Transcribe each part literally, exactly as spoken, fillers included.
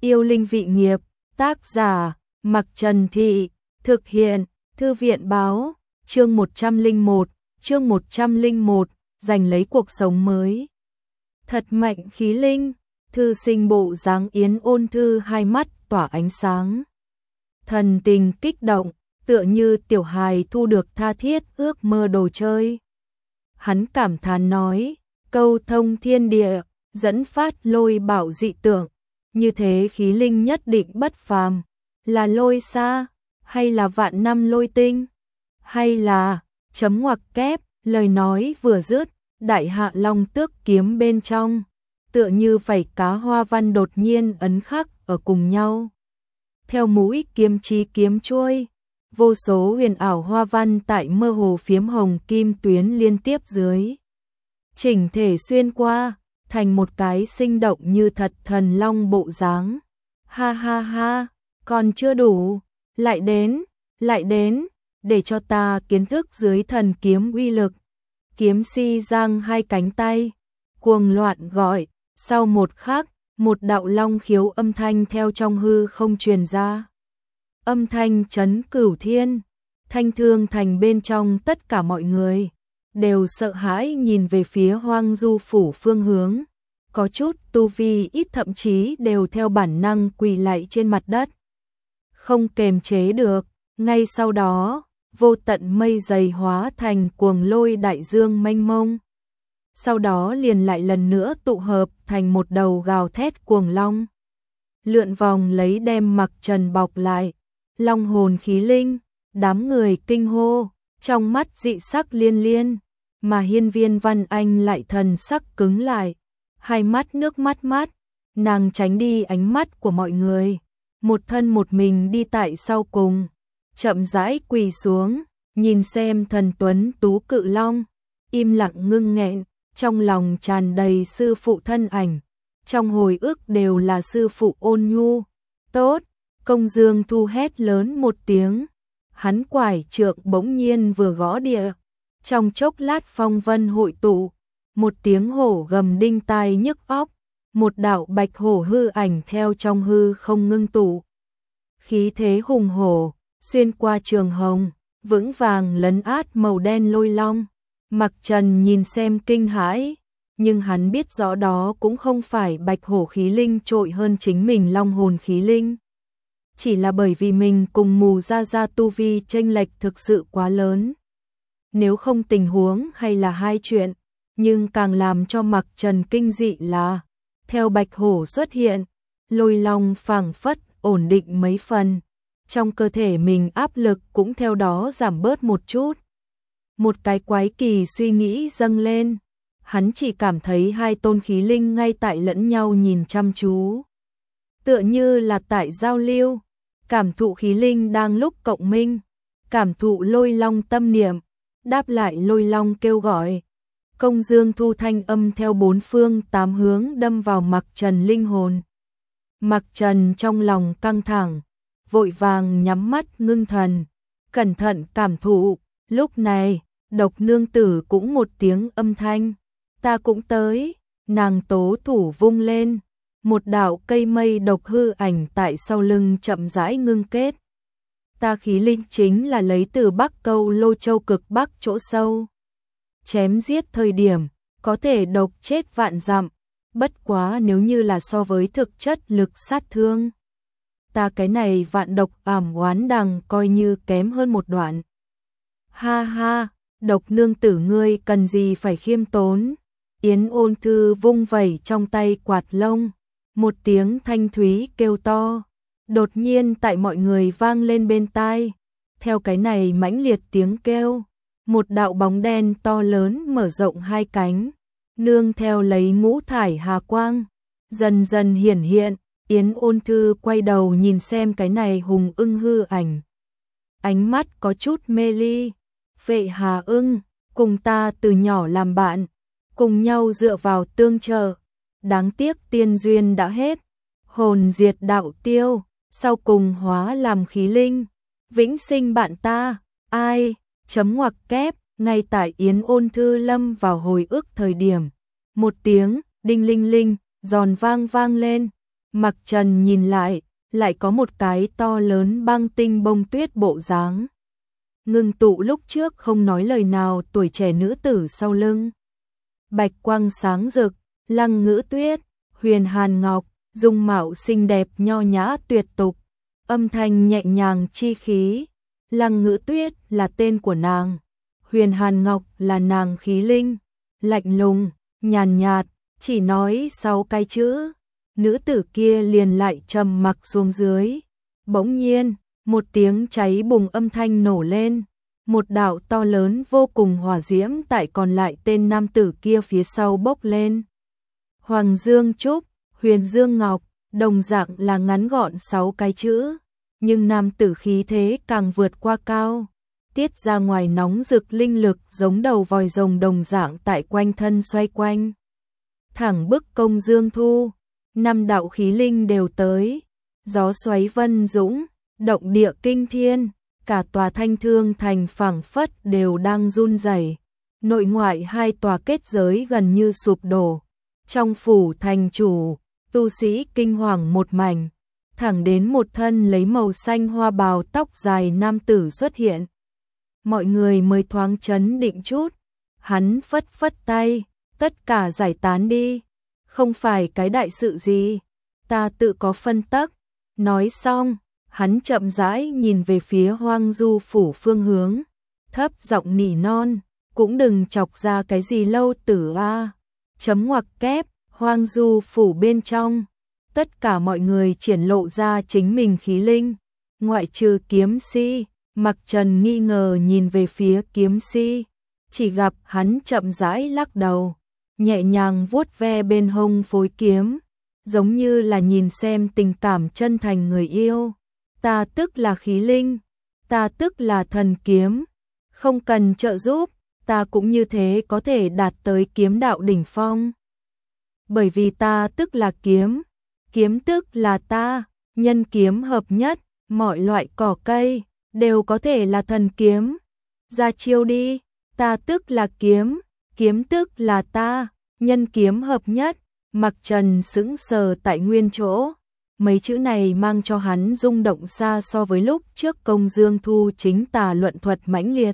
Yêu linh vị nghiệp, tác giả, Mặc Trần Thị, thực hiện, Thư viện báo, chương một trăm lẻ một, chương một trăm lẻ một, giành lấy cuộc sống mới. Thật mạnh khí linh, thư sinh bộ dáng Yến Ôn Thư hai mắt tỏa ánh sáng. Thần tình kích động, tựa như tiểu hài thu được tha thiết ước mơ đồ chơi. Hắn cảm thán nói, câu thông thiên địa, dẫn phát lôi bảo dị tượng, như thế khí linh nhất định bất phàm, là lôi xa, hay là vạn năm lôi tinh, hay là, chấm ngoặc kép, lời nói vừa dứt, đại hạ long tước kiếm bên trong, tựa như vảy cá hoa văn đột nhiên ấn khắc ở cùng nhau. Theo mũi kiếm chí kiếm chuôi, vô số huyền ảo hoa văn tại mơ hồ phiếm hồng kim tuyến liên tiếp dưới. Chỉnh thể xuyên qua, thành một cái sinh động như thật thần long bộ dáng. Ha ha ha, còn chưa đủ, lại đến, lại đến, để cho ta kiến thức dưới thần kiếm uy lực. Kiếm si giang hai cánh tay, cuồng loạn gọi, sau một khắc, một đạo long khiếu âm thanh theo trong hư không truyền ra. Âm thanh chấn cửu thiên, thanh thương thành bên trong tất cả mọi người đều sợ hãi nhìn về phía Hoang Du phủ phương hướng, có chút tu vi ít thậm chí đều theo bản năng quỳ lạy trên mặt đất. Không kềm chế được, ngay sau đó, vô tận mây dày hóa thành cuồng lôi đại dương mênh mông. Sau đó liền lại lần nữa tụ hợp thành một đầu gào thét cuồng long. Lượn vòng lấy đem Mặc Trần bọc lại, long hồn khí linh, đám người kinh hô, trong mắt dị sắc liên liên, mà Hiên Viên Văn Anh lại thần sắc cứng lại, hai mắt nước mắt mắt, nàng tránh đi ánh mắt của mọi người, một thân một mình đi tại sau cùng, chậm rãi quỳ xuống, nhìn xem thần tuấn tú cự long, im lặng ngưng nghẹn, trong lòng tràn đầy sư phụ thân ảnh, trong hồi ức đều là sư phụ ôn nhu. Tốt, Công Dương Thu hét lớn một tiếng, hắn quải trượng bỗng nhiên vừa gõ địa, trong chốc lát phong vân hội tụ, một tiếng hổ gầm đinh tai nhức óc, một đạo bạch hổ hư ảnh theo trong hư không ngưng tụ. Khí thế hùng hổ, xuyên qua trường hồng, vững vàng lấn át màu đen lôi long. Mặc Trần nhìn xem kinh hãi, nhưng hắn biết rõ đó cũng không phải bạch hổ khí linh trội hơn chính mình long hồn khí linh. Chỉ là bởi vì mình cùng Mù Gia Gia tu vi chênh lệch thực sự quá lớn. Nếu không tình huống hay là hai chuyện, nhưng càng làm cho Mặc Trần kinh dị là, theo bạch hổ xuất hiện, lôi long phảng phất ổn định mấy phần, trong cơ thể mình áp lực cũng theo đó giảm bớt một chút. Một cái quái kỳ suy nghĩ dâng lên, hắn chỉ cảm thấy hai tôn khí linh ngay tại lẫn nhau nhìn chăm chú. Tựa như là tại giao lưu, cảm thụ khí linh đang lúc cộng minh, cảm thụ lôi long tâm niệm, đáp lại lôi long kêu gọi. Công Dương Thu thanh âm theo bốn phương tám hướng đâm vào Mặc Trần linh hồn. Mặc Trần trong lòng căng thẳng, vội vàng nhắm mắt ngưng thần, cẩn thận cảm thụ. Lúc này, Độc nương tử cũng một tiếng âm thanh, ta cũng tới, nàng tố thủ vung lên, một đạo cây mây độc hư ảnh tại sau lưng chậm rãi ngưng kết. Ta khí linh chính là lấy từ Bắc Câu Lô Châu cực Bắc chỗ sâu. Chém giết thời điểm, có thể độc chết vạn dặm, bất quá nếu như là so với thực chất lực sát thương. Ta cái này vạn độc ảm oán đằng coi như kém hơn một đoạn. Ha ha, Độc nương tử ngươi cần gì phải khiêm tốn. Yến Ôn Thư vung vẩy trong tay quạt lông, một tiếng thanh thúy kêu to, đột nhiên tại mọi người vang lên bên tai. Theo cái này mãnh liệt tiếng kêu, một đạo bóng đen to lớn mở rộng hai cánh, nương theo lấy ngũ thải hà quang, dần dần hiển hiện. Yến Ôn Thư quay đầu nhìn xem cái này hùng ưng hư ảnh, ánh mắt có chút mê ly. Vệ Hà ưng, cùng ta từ nhỏ làm bạn, cùng nhau dựa vào tương trợ, đáng tiếc tiên duyên đã hết, hồn diệt đạo tiêu, sau cùng hóa làm khí linh, vĩnh sinh bạn ta, ai, chấm ngoặc kép, ngay tại Yến Ôn Thư lâm vào hồi ức thời điểm, một tiếng đinh linh linh, giòn vang vang lên, Mặc Trần nhìn lại, lại có một cái to lớn băng tinh bông tuyết bộ dáng. Ngưng tụ lúc trước không nói lời nào tuổi trẻ nữ tử sau lưng. Bạch quang sáng rực, Lăng Ngữ Tuyết, Huyền Hàn Ngọc, dung mạo xinh đẹp nho nhã tuyệt tục, âm thanh nhẹ nhàng chi khí. Lăng Ngữ Tuyết là tên của nàng, Huyền Hàn Ngọc là nàng khí linh, lạnh lùng, nhàn nhạt, chỉ nói sáu cái chữ, nữ tử kia liền lại trầm mặc xuống dưới. Bỗng nhiên, một tiếng cháy bùng âm thanh nổ lên, một đạo to lớn vô cùng hỏa diễm tại còn lại tên nam tử kia phía sau bốc lên. Hoàng Dương Trúc, Huyền Dương Ngọc, đồng dạng là ngắn gọn sáu cái chữ, nhưng nam tử khí thế càng vượt qua cao, tiết ra ngoài nóng rực linh lực giống đầu vòi rồng đồng dạng tại quanh thân xoay quanh. Thẳng bức công Dương Thu, năm đạo khí linh đều tới, gió xoáy vân dũng, động địa kinh thiên, cả tòa Thanh Thương thành phảng phất đều đang run rẩy. Nội ngoại hai tòa kết giới gần như sụp đổ. Trong phủ thành chủ, tu sĩ kinh hoàng một mảnh, thẳng đến một thân lấy màu xanh hoa bào tóc dài nam tử xuất hiện. Mọi người mới thoáng chấn định chút, hắn phất phất tay, tất cả giải tán đi, không phải cái đại sự gì, ta tự có phân tắc. Nói xong, hắn chậm rãi nhìn về phía Hoang Du phủ phương hướng, thấp giọng nỉ non, cũng đừng chọc ra cái gì lâu tử a. Chấm ngoặc kép, Hoang Du phủ bên trong, tất cả mọi người triển lộ ra chính mình khí linh, ngoại trừ Kiếm Si. Mặc Trần nghi ngờ nhìn về phía Kiếm Si, chỉ gặp hắn chậm rãi lắc đầu, nhẹ nhàng vuốt ve bên hông phối kiếm, giống như là nhìn xem tình cảm chân thành người yêu. Ta tức là khí linh, ta tức là thần kiếm, không cần trợ giúp, ta cũng như thế có thể đạt tới kiếm đạo đỉnh phong. Bởi vì ta tức là kiếm, kiếm tức là ta, nhân kiếm hợp nhất, mọi loại cỏ cây đều có thể là thần kiếm. Ra chiêu đi, ta tức là kiếm, kiếm tức là ta, nhân kiếm hợp nhất. Mặc Trần sững sờ tại nguyên chỗ, mấy chữ này mang cho hắn rung động xa so với lúc trước Công Dương Thu chính tà luận thuật mãnh liệt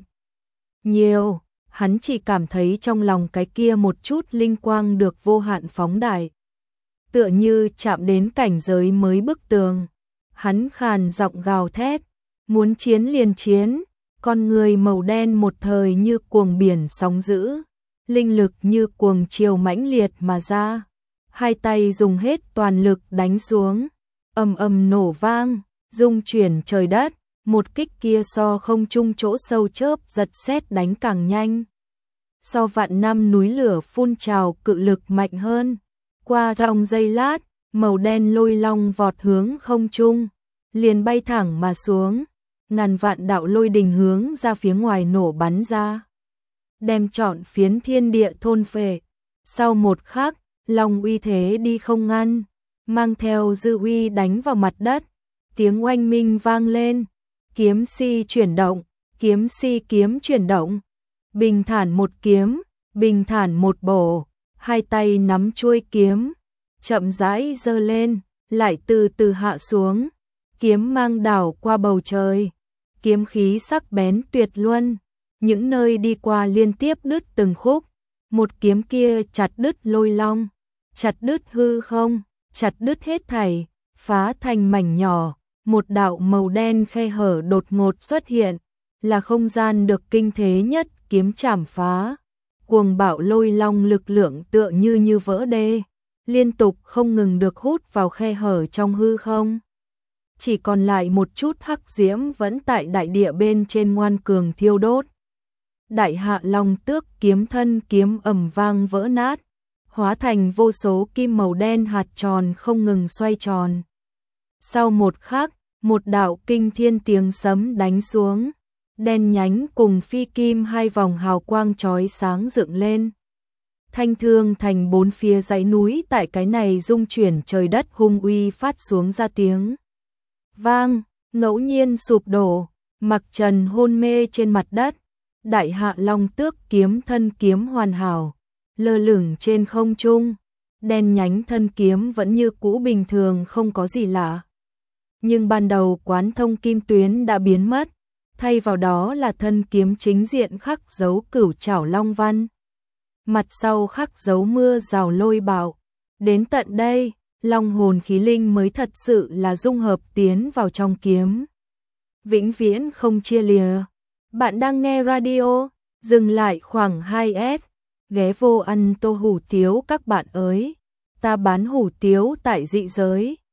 nhiều. Hắn chỉ cảm thấy trong lòng cái kia một chút linh quang được vô hạn phóng đại, tựa như chạm đến cảnh giới mới bức tường. Hắn khàn giọng gào thét, muốn chiến liền chiến, con người màu đen một thời như cuồng biển sóng dữ, linh lực như cuồng triều mãnh liệt mà ra, hai tay dùng hết toàn lực đánh xuống, ầm ầm nổ vang, rung chuyển trời đất. Một kích kia so không trung chỗ sâu chớp giật sét đánh càng nhanh, so vạn năm núi lửa phun trào cự lực mạnh hơn. Qua trong giây lát, màu đen lôi long vọt hướng không trung, liền bay thẳng mà xuống, ngàn vạn đạo lôi đình hướng ra phía ngoài nổ bắn ra, đem trọn phiến thiên địa thôn phệ. Sau một khắc, long uy thế đi không ngăn, mang theo dư uy đánh vào mặt đất, tiếng oanh minh vang lên. Kiếm Si chuyển động, kiếm si kiếm chuyển động, bình thản một kiếm, bình thản một bổ, hai tay nắm chuôi kiếm, chậm rãi giơ lên, lại từ từ hạ xuống, kiếm mang đảo qua bầu trời, kiếm khí sắc bén tuyệt luân, những nơi đi qua liên tiếp đứt từng khúc, một kiếm kia chặt đứt lôi long, chặt đứt hư không, chặt đứt hết thảy, phá thành mảnh nhỏ. Một đạo màu đen khe hở đột ngột xuất hiện, là không gian được kinh thế nhất kiếm chảm phá. Cuồng bạo lôi long lực lượng tựa như như vỡ đê, liên tục không ngừng được hút vào khe hở trong hư không. Chỉ còn lại một chút hắc diễm vẫn tại đại địa bên trên ngoan cường thiêu đốt. Đại hạ long tước kiếm thân kiếm ầm vang vỡ nát, hóa thành vô số kim màu đen hạt tròn không ngừng xoay tròn. Sau một khắc, một đạo kinh thiên tiếng sấm đánh xuống, đen nhánh cùng phi kim hai vòng hào quang chói sáng dựng lên. Thanh Thương thành bốn phía dãy núi tại cái này rung chuyển trời đất hung uy phát xuống ra tiếng vang, ngẫu nhiên sụp đổ. Mặc Trần hôn mê trên mặt đất, đại hạ long tước kiếm thân kiếm hoàn hảo, lơ lửng trên không trung, đen nhánh thân kiếm vẫn như cũ bình thường không có gì lạ. Nhưng ban đầu quán thông kim tuyến đã biến mất, thay vào đó là thân kiếm chính diện khắc dấu cửu trảo long văn. Mặt sau khắc dấu mưa rào lôi bạo. Đến tận đây, long hồn khí linh mới thật sự là dung hợp tiến vào trong kiếm. Vĩnh viễn không chia lìa. Bạn đang nghe radio, dừng lại khoảng hai s, ghé vô ăn tô hủ tiếu các bạn ơi. Ta bán hủ tiếu tại dị giới.